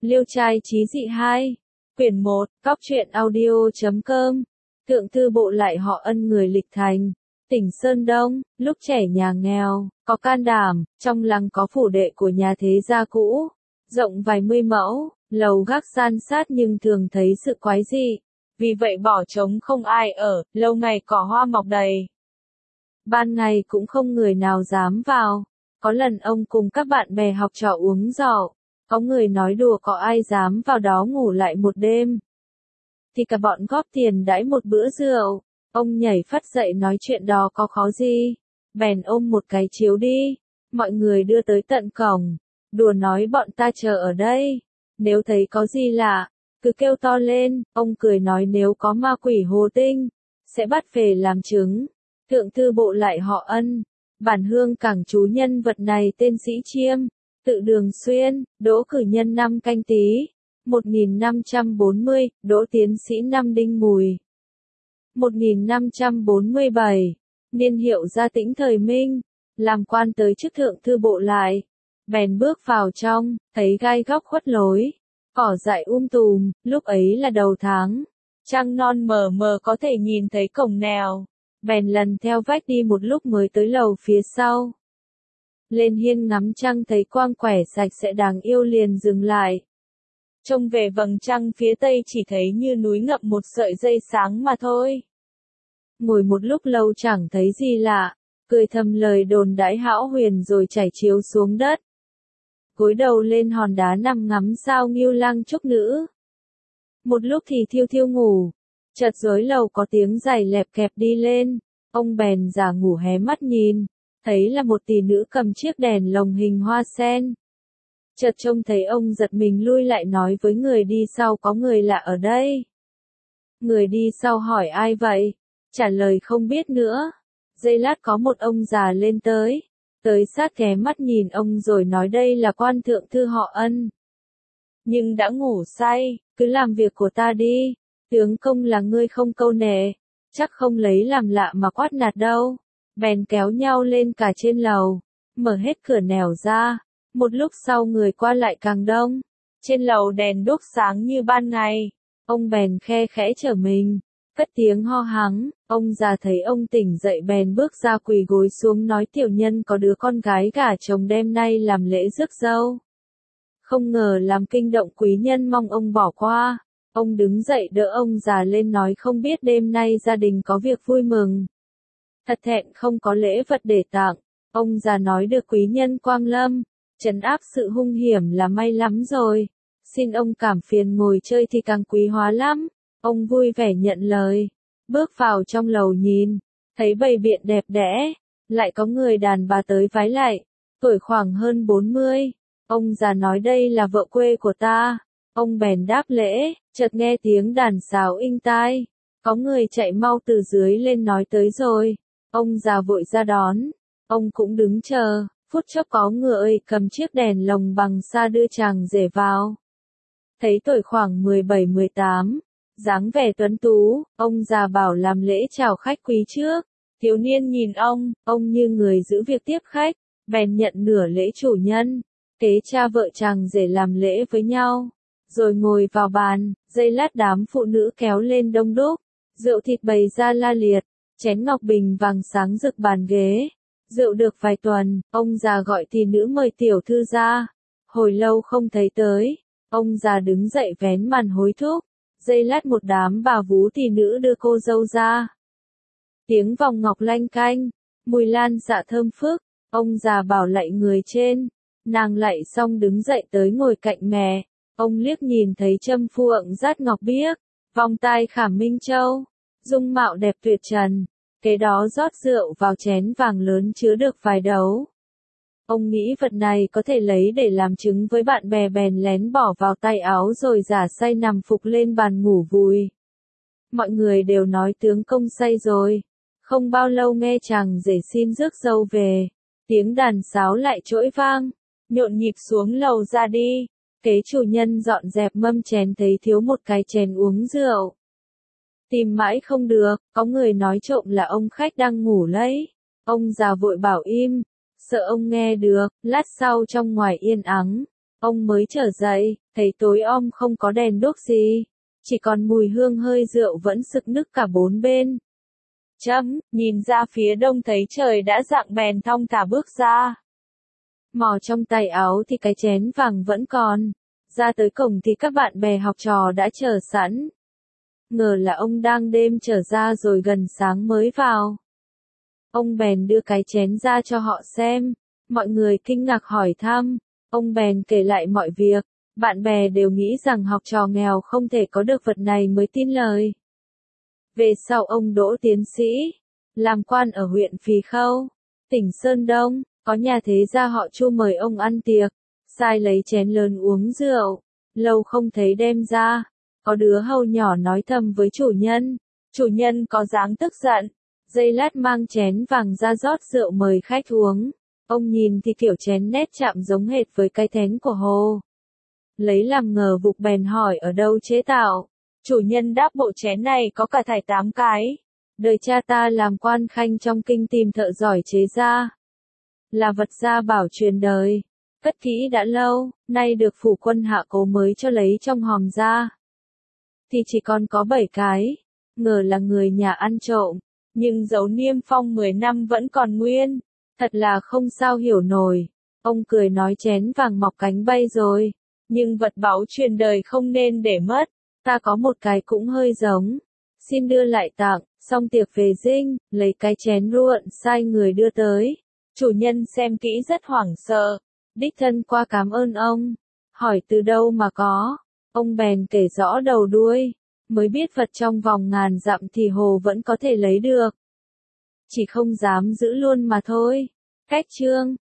Liêu trai chí dị 2. Quyển 1, Cóc truyện audio.com. Thượng thư bộ lại họ Ân người Lịch Thành, tỉnh Sơn Đông, lúc trẻ nhà nghèo, có can đảm, trong lăng có phủ đệ của nhà thế gia cũ, rộng vài mươi mẫu, lầu gác san sát nhưng thường thấy sự quái dị. Vì vậy bỏ trống không ai ở, lâu ngày cỏ hoa mọc đầy. Ban ngày cũng không người nào dám vào. Có lần ông cùng các bạn bè học trò uống rượu, có người nói đùa có ai dám vào đó ngủ lại một đêm. Thì cả bọn góp tiền đãi một bữa rượu, ông nhảy phắt dậy nói chuyện đó có khó gì, bèn ôm một cái chiếu đi, mọi người đưa tới tận cổng, đùa nói bọn ta chờ ở đây, nếu thấy có gì lạ, cứ kêu to lên, ông cười nói nếu có ma quỷ hồ tinh, sẽ bắt về làm chứng. Thượng thư bộ lại họ Ân, bản hương cảng chú nhân vật này tên Sĩ Chiêm, tự Đường Xuyên, đỗ cử nhân năm Canh Tý, 1540, đỗ tiến sĩ năm Đinh Mùi, 1547, niên hiệu Gia Tĩnh thời Minh, làm quan tới chức thượng thư bộ lại, bèn bước vào trong, thấy gai góc khuất lối, cỏ dại tùm, lúc ấy là đầu tháng, trăng non mờ mờ có thể nhìn thấy cổng nẻo, bèn lần theo vách đi một lúc mới tới lầu phía sau. Lên hiên ngắm trăng thấy quang quẻ sạch sẽ đáng yêu liền dừng lại. Trông về vầng trăng phía tây chỉ thấy như núi ngậm một sợi dây sáng mà thôi. Ngồi một lúc lâu chẳng thấy gì lạ, cười thầm lời đồn đãi hão huyền rồi chảy chiếu xuống đất. Gối đầu lên hòn đá nằm ngắm sao Ngưu Lang Trúc Nữ. Một lúc thì thiêu thiêu ngủ, chợt dưới lầu có tiếng giày lẹp kẹp đi lên, ông bèn giả ngủ hé mắt nhìn, thấy là một tỷ nữ cầm chiếc đèn lồng hình hoa sen. Chợt trông thấy ông giật mình lui lại nói với người đi sau có người lạ ở đây. Người đi sau hỏi ai vậy? Trả lời không biết nữa. Giây lát có một ông già lên tới sát ghé mắt nhìn ông rồi nói đây là quan thượng thư họ Ân. Nhưng đã ngủ say, cứ làm việc của ta đi, tướng công là ngươi không câu nệ, chắc không lấy làm lạ mà quát nạt đâu. Bèn kéo nhau lên cả trên lầu, mở hết cửa nẻo ra, một lúc sau người qua lại càng đông, trên lầu đèn đuốc sáng như ban ngày, ông bèn khe khẽ trở mình, cất tiếng ho hắng, ông già thấy ông tỉnh dậy bèn bước ra quỳ gối xuống nói tiểu nhân có đứa con gái gả chồng đêm nay làm lễ rước dâu. Không ngờ làm kinh động quý nhân mong ông bỏ qua, ông đứng dậy đỡ ông già lên nói không biết đêm nay gia đình có việc vui mừng. Thật thẹn không có lễ vật để tặng, ông già nói được quý nhân quang lâm, trấn áp sự hung hiểm là may lắm rồi, xin ông cảm phiền ngồi chơi thì càng quý hóa lắm, ông vui vẻ nhận lời, bước vào trong lầu nhìn, thấy bày biện đẹp đẽ, lại có người đàn bà tới vái lại, tuổi khoảng hơn 40, ông già nói đây là vợ quê của ta, ông bèn đáp lễ, chợt nghe tiếng đàn sáo inh tai, có người chạy mau từ dưới lên nói tới rồi. Ông già vội ra đón, ông cũng đứng chờ, phút chốc có người cầm chiếc đèn lồng bằng sa đưa chàng rể vào. Thấy tuổi khoảng 17-18, dáng vẻ tuấn tú, ông già bảo làm lễ chào khách quý trước. Thiếu niên nhìn ông như người giữ việc tiếp khách, bèn nhận nửa lễ chủ nhân, kế cha vợ chàng rể làm lễ với nhau, rồi ngồi vào bàn, giây lát đám phụ nữ kéo lên đông đúc, rượu thịt bày ra la liệt. Chén ngọc bình vàng sáng rực bàn ghế. Rượu được vài tuần, ông già gọi thị nữ mời tiểu thư ra. Hồi lâu không thấy tới, ông già đứng dậy vén màn hối thúc. Giây lát một đám bà vú thị nữ đưa cô dâu ra. Tiếng vòng ngọc lanh canh, mùi lan dạ thơm phức, ông già bảo lạy người trên. Nàng lạy xong đứng dậy tới ngồi cạnh mẹ. Ông liếc nhìn thấy châm phượng dát ngọc biếc, vòng tai khảm minh châu. Dung mạo đẹp tuyệt trần, kế đó rót rượu vào chén vàng lớn chứa được vài đấu. Ông nghĩ vật này có thể lấy để làm chứng với bạn bè bèn lén bỏ vào tay áo rồi giả say nằm phục lên bàn ngủ vùi. Mọi người đều nói tướng công say rồi, không bao lâu nghe chàng rể xin rước dâu về, tiếng đàn sáo lại trỗi vang, nhộn nhịp xuống lầu ra đi, kế chủ nhân dọn dẹp mâm chén thấy thiếu một cái chén uống rượu. Tìm mãi không được, có người nói trộm là ông khách đang ngủ lấy. Ông già vội bảo im, sợ ông nghe được, lát sau trong ngoài yên ắng. Ông mới trở dậy, thấy tối om không có đèn đuốc gì, chỉ còn mùi hương hơi rượu vẫn sực nức cả bốn bên. Nhìn ra phía đông thấy trời đã rạng bèn thong thả bước ra. Mò trong tay áo thì cái chén vàng vẫn còn. Ra tới cổng thì các bạn bè học trò đã chờ sẵn. Ngờ là ông đang đêm trở ra rồi gần sáng mới vào. Ông bèn đưa cái chén ra cho họ xem. Mọi người kinh ngạc hỏi thăm. Ông bèn kể lại mọi việc. Bạn bè đều nghĩ rằng học trò nghèo không thể có được vật này mới tin lời. Về sau ông đỗ tiến sĩ, làm quan ở huyện Phì Khâu, tỉnh Sơn Đông, có nhà thế gia họ Chu mời ông ăn tiệc, sai lấy chén lớn uống rượu, lâu không thấy đem ra, có đứa hầu nhỏ nói thầm với chủ nhân có dáng tức giận, giây lát mang chén vàng ra rót rượu mời khách uống, ông nhìn thì kiểu chén nét chạm giống hệt với cái thén của Hồ. Lấy làm ngờ vực bèn hỏi ở đâu chế tạo. Chủ nhân đáp bộ chén này có cả thảy 8 cái. Đời cha ta làm quan khanh trong kinh tìm thợ giỏi chế ra. Là vật gia bảo truyền đời. Cất kỹ đã lâu, nay được phủ quân hạ cố mới cho lấy trong hòm ra. Thì chỉ còn có 7 cái. Ngờ là người nhà ăn trộm. Nhưng dấu niêm phong 10 năm vẫn còn nguyên. Thật là không sao hiểu nổi. Ông cười nói chén vàng mọc cánh bay rồi. Nhưng vật báu truyền đời không nên để mất. Ta có một cái cũng hơi giống. Xin đưa lại tặng, xong tiệc về dinh, lấy cái chén ruộn sai người đưa tới. Chủ nhân xem kỹ rất hoảng sợ. Đích thân qua cảm ơn ông. Hỏi từ đâu mà có. Ông bèn kể rõ đầu đuôi. Mới biết vật trong vòng ngàn dặm thì Hồ vẫn có thể lấy được. Chỉ không dám giữ luôn mà thôi. Cách chương